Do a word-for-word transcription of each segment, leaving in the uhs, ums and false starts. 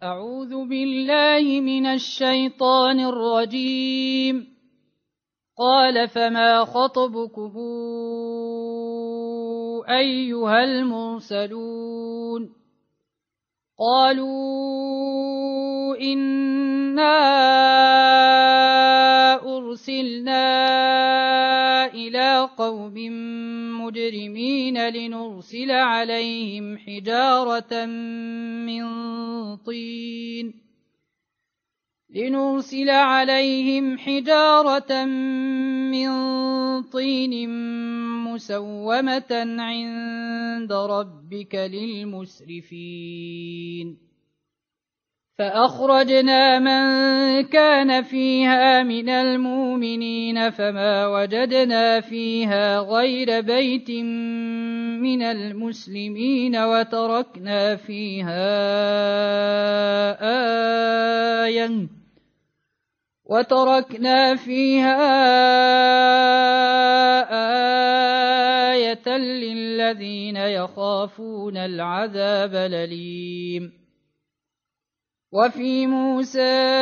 أعوذ بالله من الشيطان الرجيم. قال فما خطبكم أيها المرسلون؟ قالوا إنا أرسلنا إلى قوم مجرمين لنرسل عليهم حجارة من طين لنرسل عليهم حجارة من طين مسومة عند ربك للمسرفين. فأخرجنا من كان فيها من المؤمنين فما وجدنا فيها غير بيت من المسلمين وتركنا فيها آية وتركنا فيها آية للذين يخافون العذاب الأليم. وفي موسى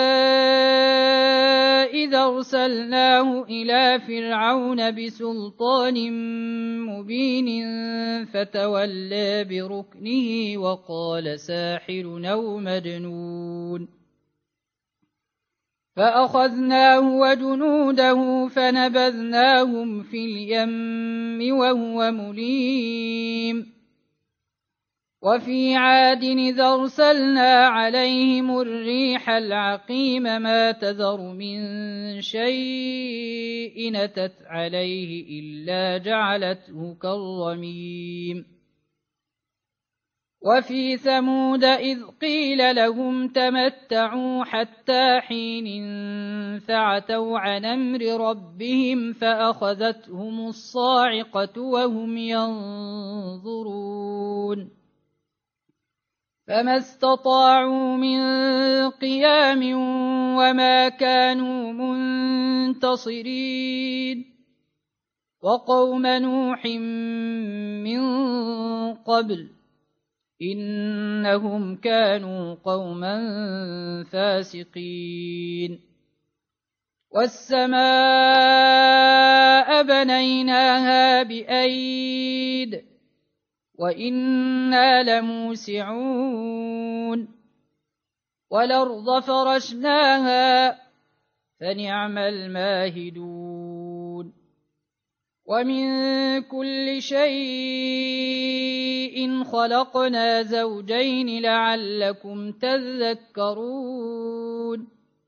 إذا أرسلناه إلى فرعون بسلطان مبين فتولى بركنه وقال ساحر أو مجنون، فأخذناه وجنوده فنبذناهم في اليم وهو مليم. وفي عاد إذا أرسلنا عليهم الريح العقيم ما تذر من شيء أتت عليه إلا جعلته كالرميم. وفي ثمود إذ قيل لهم تمتعوا حتى حين فعتوا عن أمر ربهم فأخذتهم الصاعقة وهم ينظرون فما استطاعوا من قيام وما كانوا منتصرين. وقوم نوح من قبل إنهم كانوا قوما فاسقين. والسماء بنيناها بأيد وإنا لموسعون. والأرض فرشناها فنعم الماهدون. ومن كل شيء خلقنا زوجين لعلكم تذكرون.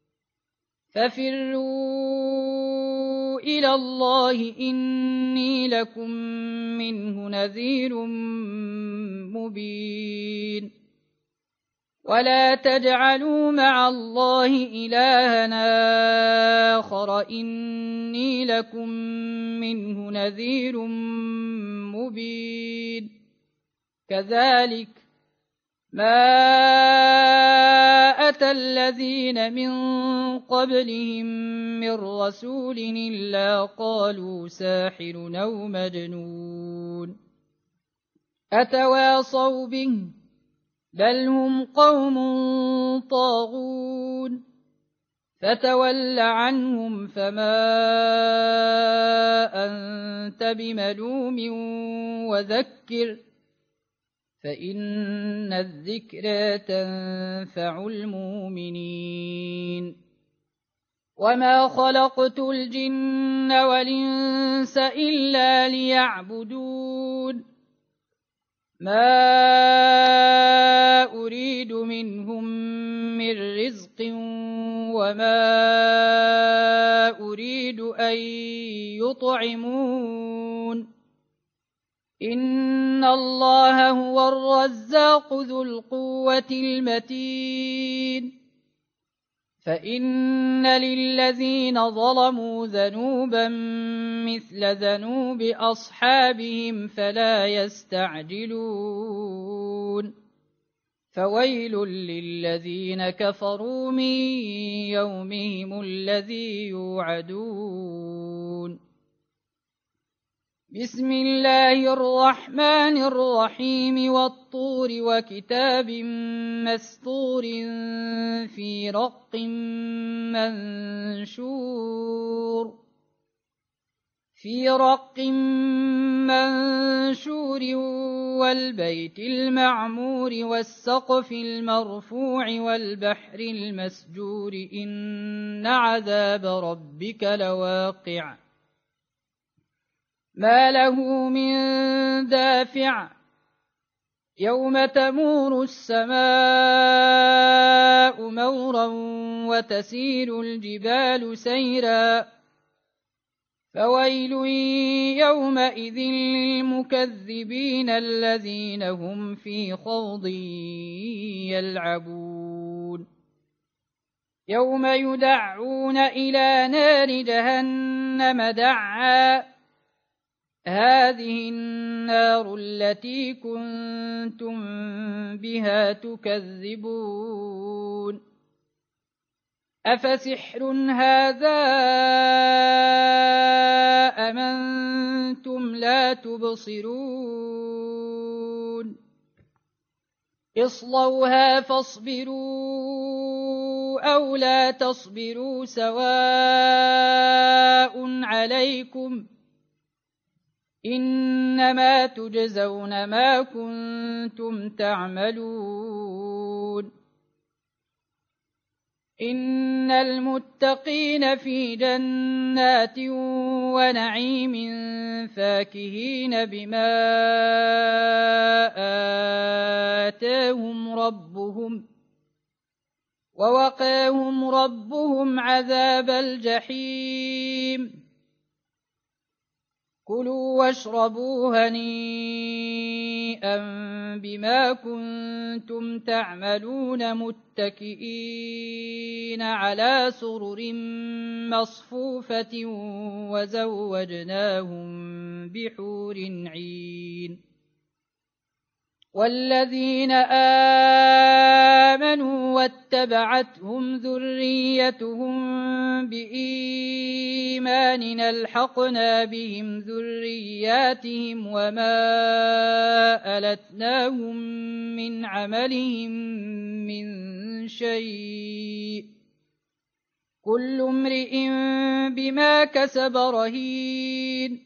ففروا إلى الله إني لكم منه نذير مبين. ولا تجعلوا مع الله إلهًا آخر إني لكم منه نذير مبين. كذلك ما أتى الذين من قبلهم من رسول إلا قالوا ساحر أو مجنون أتواصوا به بل هم قوم طاغون. فتول عنهم فما أنت بملوم وذكر فإن الذكرى تنفع المؤمنين. وما خلقت الجن والإنس إلا ليعبدون ما أريد منهم من رزق وما أريد أن يطعمون إن الله هو الرزاق ذو القوة المتين. فإن للذين ظلموا ذنوبا مثل ذنوب أصحابهم فلا يستعجلون. فويل للذين كفروا من يومهم الذي يوعدون. بسم الله الرحمن الرحيم والطور وكتاب مسطور في رق منشور في رق منشور والبيت المعمور والسقف المرفوع والبحر المسجور إن عذاب ربك لواقع ما له من دافع يوم تمور السماء مورا وتسير الجبال سيرا فويل يومئذ للمكذبين الذين هم في خوض يلعبون يوم يدعون إلى نار جهنم دعا هذه النار التي كنتم بها تكذبون أفسحر هذا أم أنتم لا تبصرون اصلوها فاصبروا أو لا تصبروا سواء عليكم إنما تجزون ما كنتم تعملون إن المتقين في جنات ونعيم فاكهين بما آتاهم ربهم ووقاهم ربهم عذاب الجحيم كلوا واشربوا هنيئا بما كنتم تعملون متكئين على سرر مصفوفة وزوجناهم بحور عين والذين آمنوا واتبعتهم ذريتهم بإيمان ألحقنا بهم ذرياتهم وما ألتناهم من عملهم من شيء كل امرئ بما كسب رهين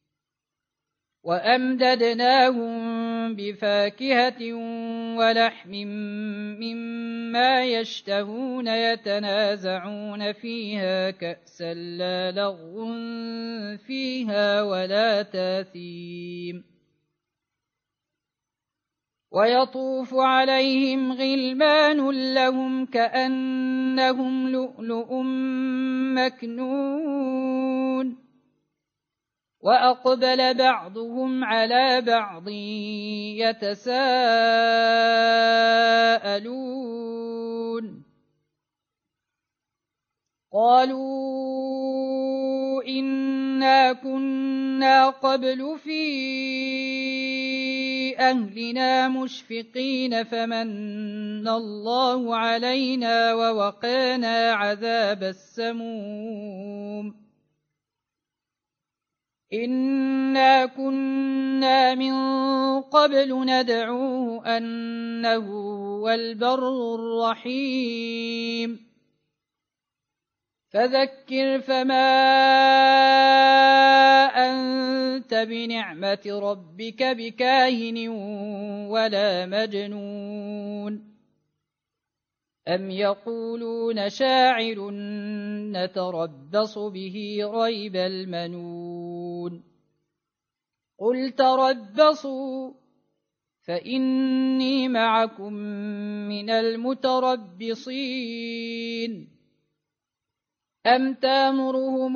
وأمددناهم بفاكهة ولحم مما يشتهون يتنازعون فيها كأسا لا لغو فيها ولا تاثيم ويطوف عليهم غلمان لهم كأنهم لؤلؤ مكنون وأقبل بعضهم على بعض يتساءلون قالوا إنا كنا قبل في أهلنا مشفقين فمن الله علينا ووقانا عذاب السموم إنا كنا من قبل ندعوه أنه هو البر الرحيم فذكر فما أنت بنعمة ربك بكاهن ولا مجنون أم يقولون شاعر نتربص به ريب المنون قل تربصوا فإني معكم من المتربصين أم تامرهم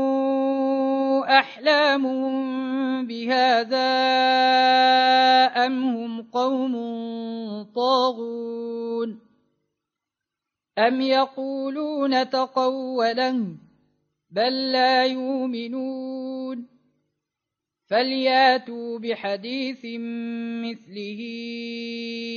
أحلامهم بهذا أم هم قوم طاغون أم يقولون تقوله بل لا يؤمنون فلياتوا بحديث مثله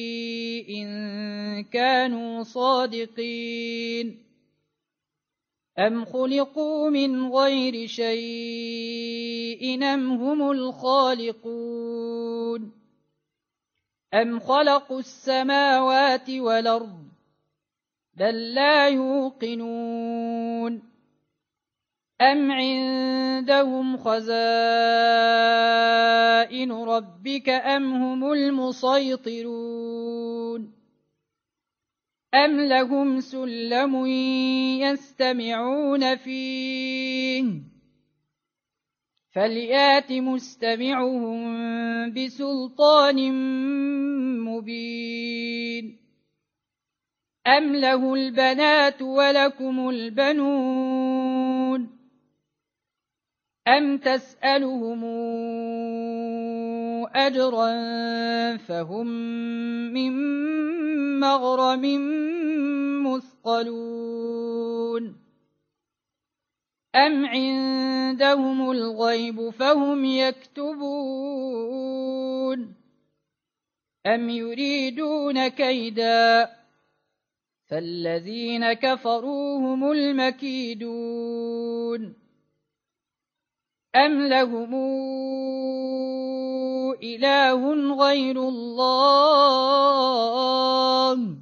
إن كانوا صادقين أم خلقوا من غير شيء أم هم الخالقون أم خلقوا السماوات والأرض بل لا يوقنون أم عندهم خزائن ربك أم هم المسيطرون أم لهم سلم يستمعون فيه فليات مستمعهم بسلطان مبين أم له البنات ولكم البنون أم تسألهم أجرا فهم من مغرم مثقلون أم عندهم الغيب فهم يكتبون أم يريدون كيدا فالذين كفروا هم المكيدون أم لهم إله غير الله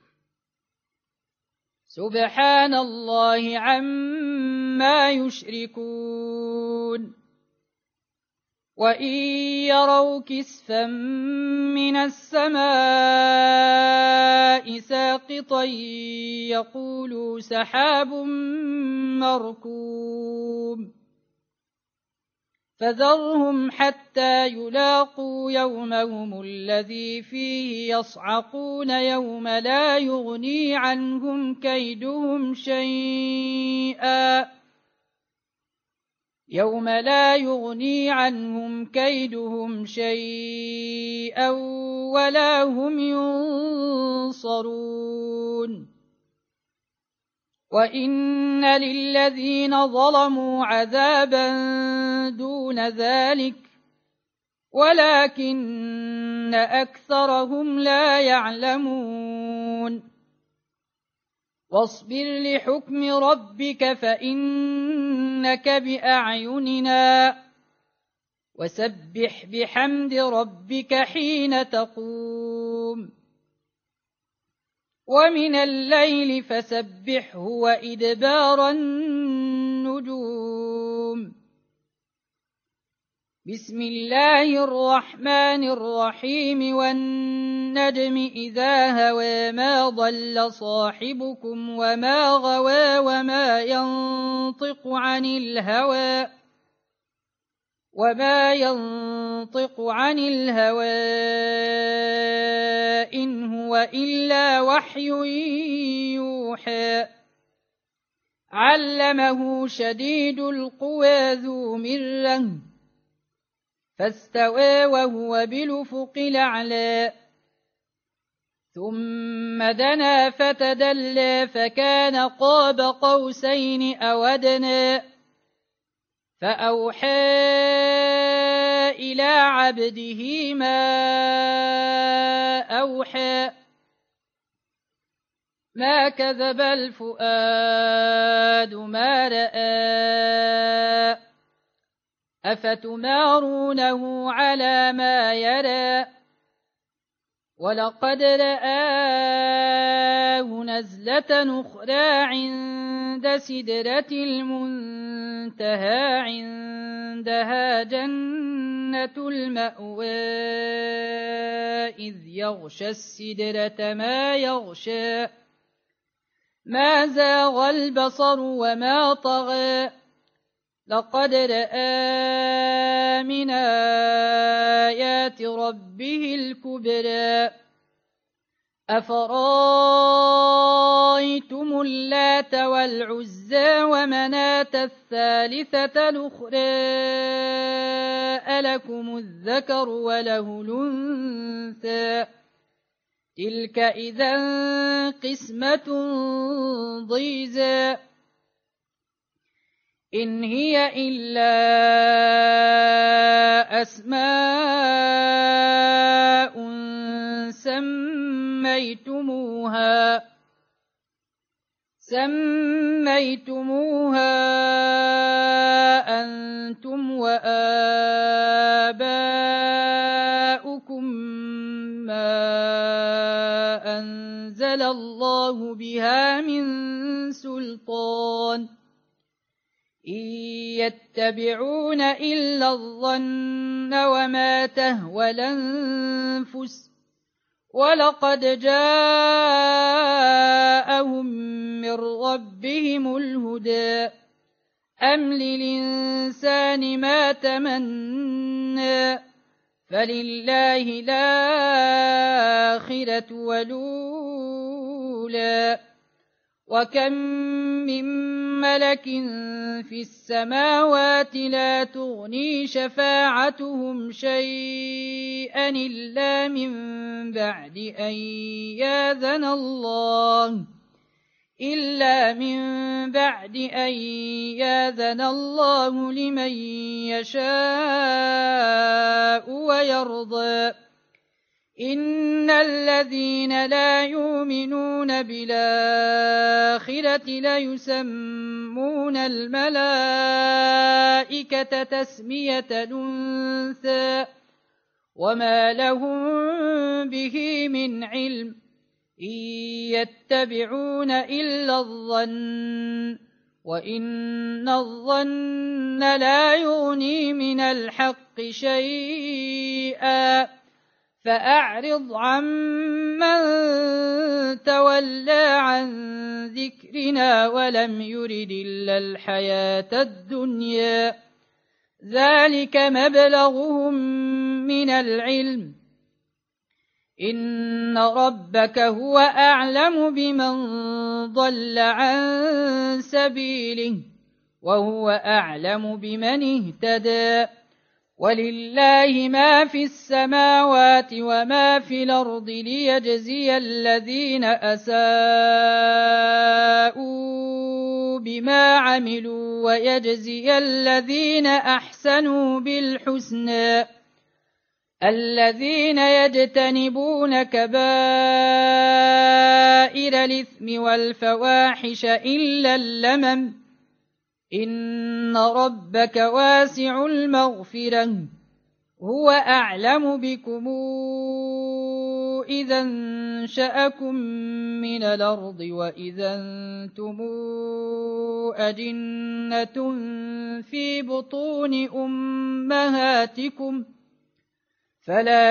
سبحان الله عما يشركون وإن يروا كسفا من السماء ساقطا يقولوا سحاب مركوم فذرهم حتى يلاقوا يومهم الذي فيه يصعقون يوم لا يغني عنهم كيدهم شيئا يوم لا يغني عنهم كيدهم شيئا ولا هم ينصرون وإن للذين ظلموا عذابا دون ذلك ولكن أكثرهم لا يعلمون واصبر لحكم ربك فإنك بأعيننا وسبح بحمد ربك حين تقوم ومن الليل فسبحه وإدبار النجوم بسم الله الرحمن الرحيم والنجم إذا هوى ما ضل صاحبكم وما غوى وما ينطق عن الهوى وما ينطق عن الهوى إن هو إلا وحي يوحى علمه شديد القوى ذو مرة فاستوى وهو بالأفق الأعلى ثم دنا فتدلى فكان قاب قوسين أو أدنى فأوحى إلى عبده ما أوحى ما كذب الفؤاد ما رأى أفتمارونه على ما يرى ولقد رآه نزلة أخرى عند سدرة المنتهى عندها جنة المأوى إذ يغشى السدرة ما يغشى ما زاغ البصر وما طغى لقد رأى من آيات ربه الكبرى أفرأيتم اللات والعزى ومناة الثالثة الأخرى ألكم الذكر وله الأنثى تلك إذا قسمة ضيزى إن هي إلا أسماء سميتموها سميتموها أنتم وآباؤكم ما أنزل الله بها من سلطان إن يتبعون إلا الظن وما تهوى الأنفس ولقد جاءهم من ربهم الهدى أم للإنسان ما تمنى فلله الآخرة والأولى وكم من ملك في السماوات لا تغني شفاعتهم شيئا إلا من بعد أن يأذن الله إلا من بعد أن يأذن الله لمن يشاء ويرضى إن الذين لا يؤمنون بالآخرة ليسمون الملائكة تسمية الأنثى وما لهم به من علم إن يتبعون إلا الظن وإن الظن لا يغني من الحق شيئا فأعرض عمن تولى عن ذكرنا ولم يرد إلا الحياة الدنيا ذلك مبلغهم من العلم إن ربك هو أعلم بمن ضل عن سبيله وهو أعلم بمن اهتدى ولله ما في السماوات وما في الأرض ليجزي الذين أساءوا بما عملوا ويجزي الذين أحسنوا بالحسنى الذين يجتنبون كبائر الإثم والفواحش إلا اللمم إن ربك واسع المغفرة هو أعلم بكم إذا انشأكم من الأرض وإذا أنتم أجنة في بطون أمهاتكم فلا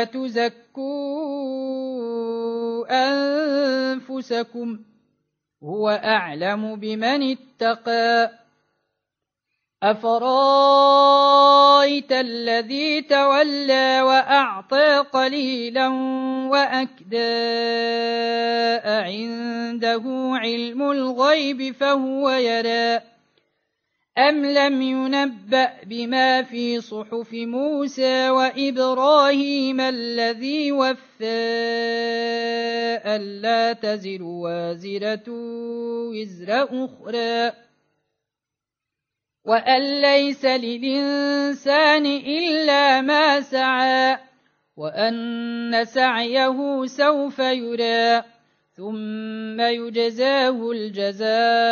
تزكوا أنفسكم هو أعلم بمن اتقى أفرايت الذي تولى وأعطى قليلا وأكدى عنده علم الغيب فهو يرى أم لم ينبأ بما في صحف موسى وإبراهيم الذي وفى ألا تزر وازرة وزر أخرى وأن ليس للإنسان إلا ما سعى وأن سعيه سوف يرى ثم يجزاه الجزاء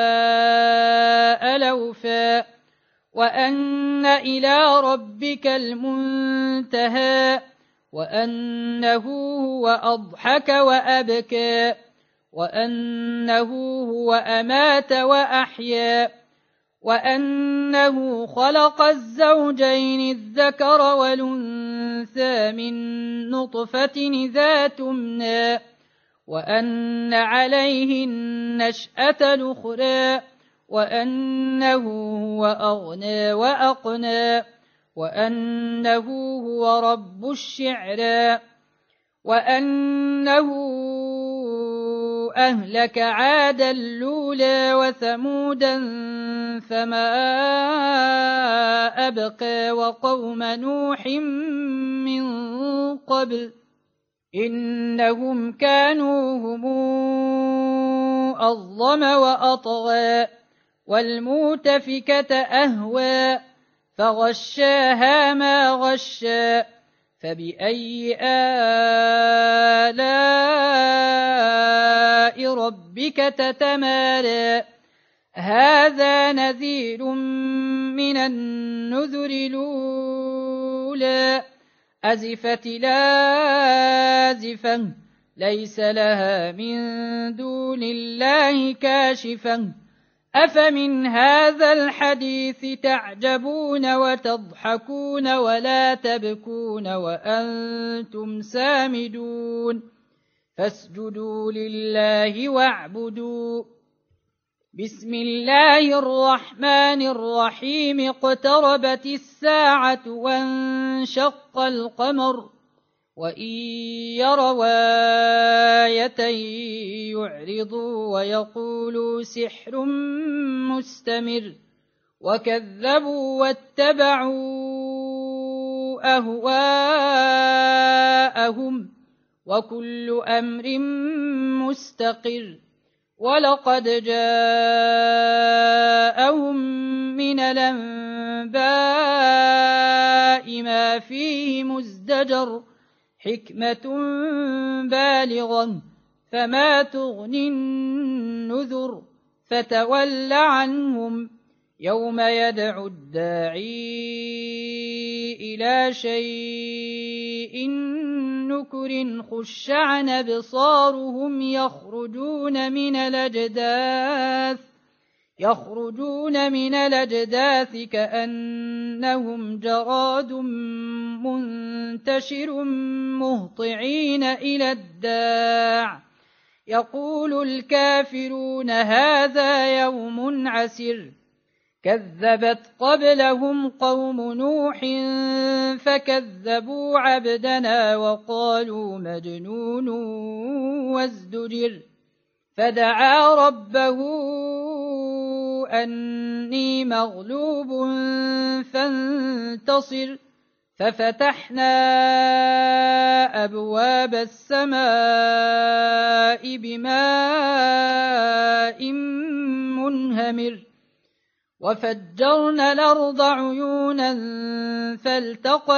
الأوفى وأن إلى ربك المنتهى وأنه هو أضحك وأبكى وأنه هو أمات وأحيا وأنه خلق الزوجين الذكر والأنثى من نطفة إذا تمنى وأن عليه النشأة الأخرى وأنه هو أغنى وأقنى وأنه هو رب الشعرى وأنه أهلك عادا الأولى وثمودا فما أبقى وقوم نوح من قبل إنهم كانوا هم أظلم وأطغى والمؤتفكة أهوى فغشاها ما غشى فبأي آلاء ربك تتمارى هذا نذير من النذر الأولى أزفت لازفة ليس لها من دون الله كاشفة أفمن هذا الحديث تعجبون وتضحكون ولا تبكون وأنتم سامدون فاسجدوا لله واعبدوا. بسم الله الرحمن الرحيم اقتربت الساعة وانشق القمر وإن يروا آية يعرضوا ويقولوا سحر مستمر وكذبوا واتبعوا أهواءهم وكل أمر مستقر ولقد جاءهم من الأنباء ما فيه مزدجر حكمة بالغة فما تغني النذر فتول عنهم يوم يدعو الداعي إلى شيء نكر خش عن أبصارهم يخرجون من الأجداث يخرجون من الأجداث كأنهم جراد منتشر مهطعين إلى الداع يقول الكافرون هذا يوم عسر كذبت قبلهم قوم نوح فكذبوا عبدنا وقالوا مجنون وازدجر فدعا ربه أني مغلوب فانتصر ففتحنا أبواب السماء بماء منهمر وفجرنا الأرض عيونا فالتقى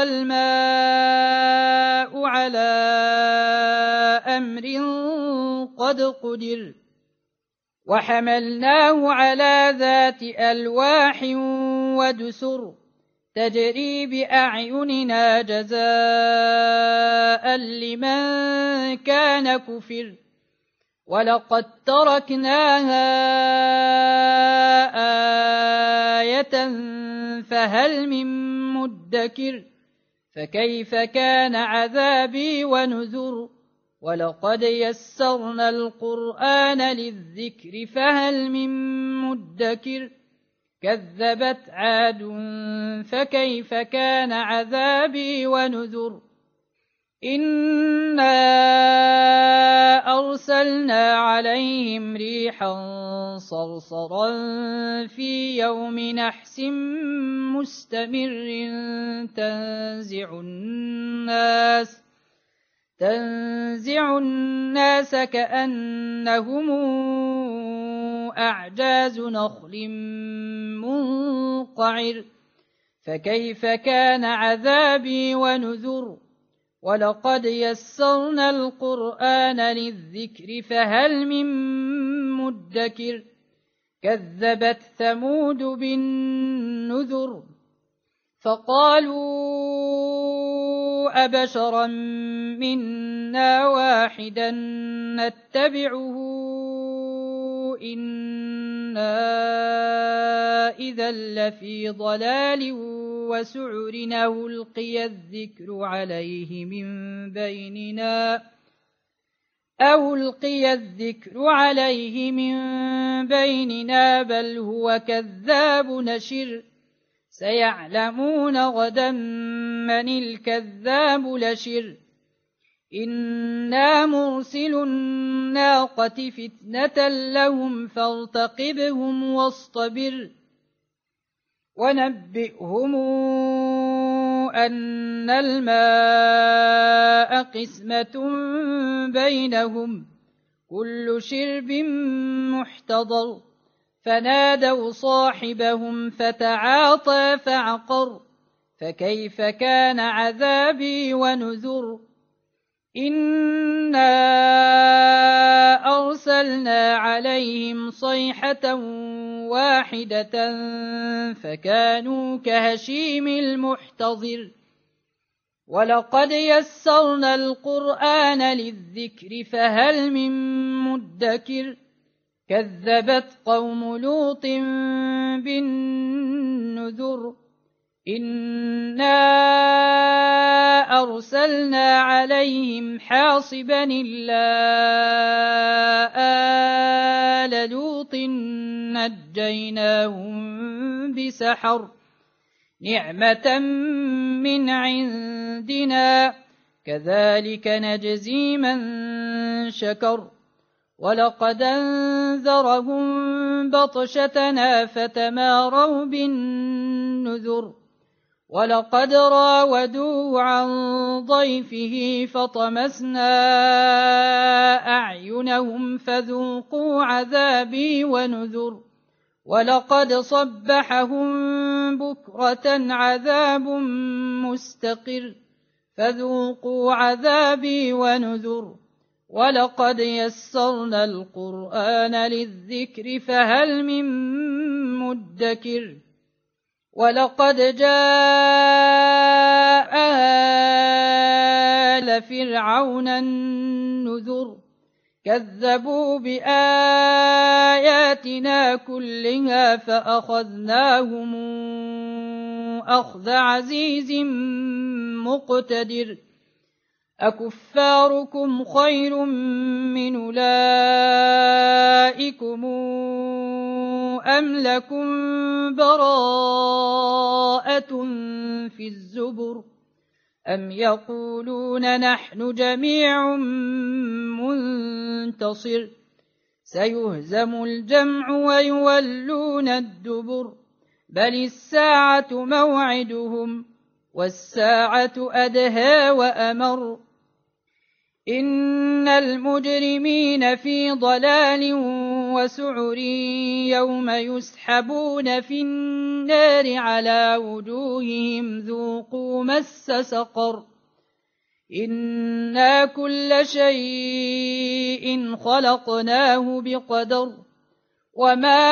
الماء على أمر قد قدر وحملناه على ذات ألواح ودسر تجري بأعيننا جزاء لمن كان كفر ولقد تركناها آية فهل من مدكر فكيف كان عذابي ونذر ولقد يسرنا القرآن للذكر فهل من مدكر كذبت عاد فكيف كان عذابي ونذر إنا أرسلنا عليهم ريحا صرصرا في يوم نحس مستمر تنزع الناس تنزع الناس كأنهم أعجاز نخل منقعر فكيف كان عذابي ونذر ولقد يسرنا القرآن للذكر فهل من مدكر كذبت ثمود بالنذر فقالوا أبشرا منا واحدا نتبعه إنا إذا لفي ضلال وسعر أو ألقي الذكر عليه من بيننا أو ألقي الذكر عليه من بيننا بل هو كذاب نشر سيعلمون غدا من الكذاب لشر إنا مرسل الناقة فتنة لهم فارتقبهم واصطبر ونبئهم أن الماء قسمة بينهم كل شرب محتضر فنادوا صاحبهم فتعاطى فعقر فكيف كان عذابي ونذر إنا أرسلنا عليهم صيحة واحدة فكانوا كهشيم المحتضر ولقد يسرنا القرآن للذكر فهل من مدكر كذبت قوم لوط بالنذر إنا أرسلنا عليهم حاصبا إلا آل لوط نجيناهم بسحر نعمة من عندنا كذلك نجزي من شكر ولقد أنذرهم بطشتنا فتماروا بالنذر ولقد راودوه عن ضيفه فطمسنا أعينهم فذوقوا عذابي ونذر ولقد صبحهم بكرة عذاب مستقر فذوقوا عذابي ونذر ولقد يسرنا القرآن للذكر فهل من مدكر ولقد جاء آل فرعون النذر كذبوا بآياتنا كلها فأخذناهم أخذ عزيز مقتدر أكفاركم خير من أولئكم أم لكم براءة في الزبر أم يقولون نحن جميع منتصر سيهزم الجمع ويولون الدبر بل الساعة موعدهم والساعة أدهى وأمر إن المجرمين في ضلال وسعر يوم يسحبون في النار على وجوههم ذوقوا مس سقر إنا كل شيء خلقناه بقدر وما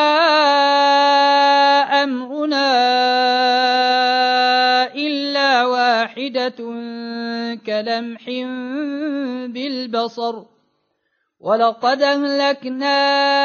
أمرنا إلا واحدة كلمح بالبصر ولقد أهلكنا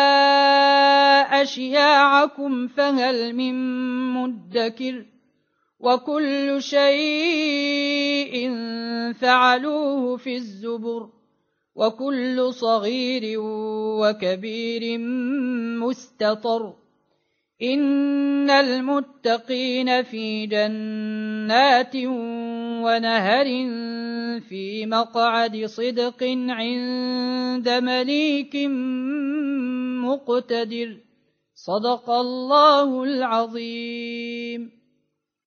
أشياعكم فهل من مدكر وكل شيء فعلوه في الزبر وكل صغير وكبير مستطر إن المتقين في جنات ونهر في مقعد صدق عند مليك مقتدر صدق الله العظيم.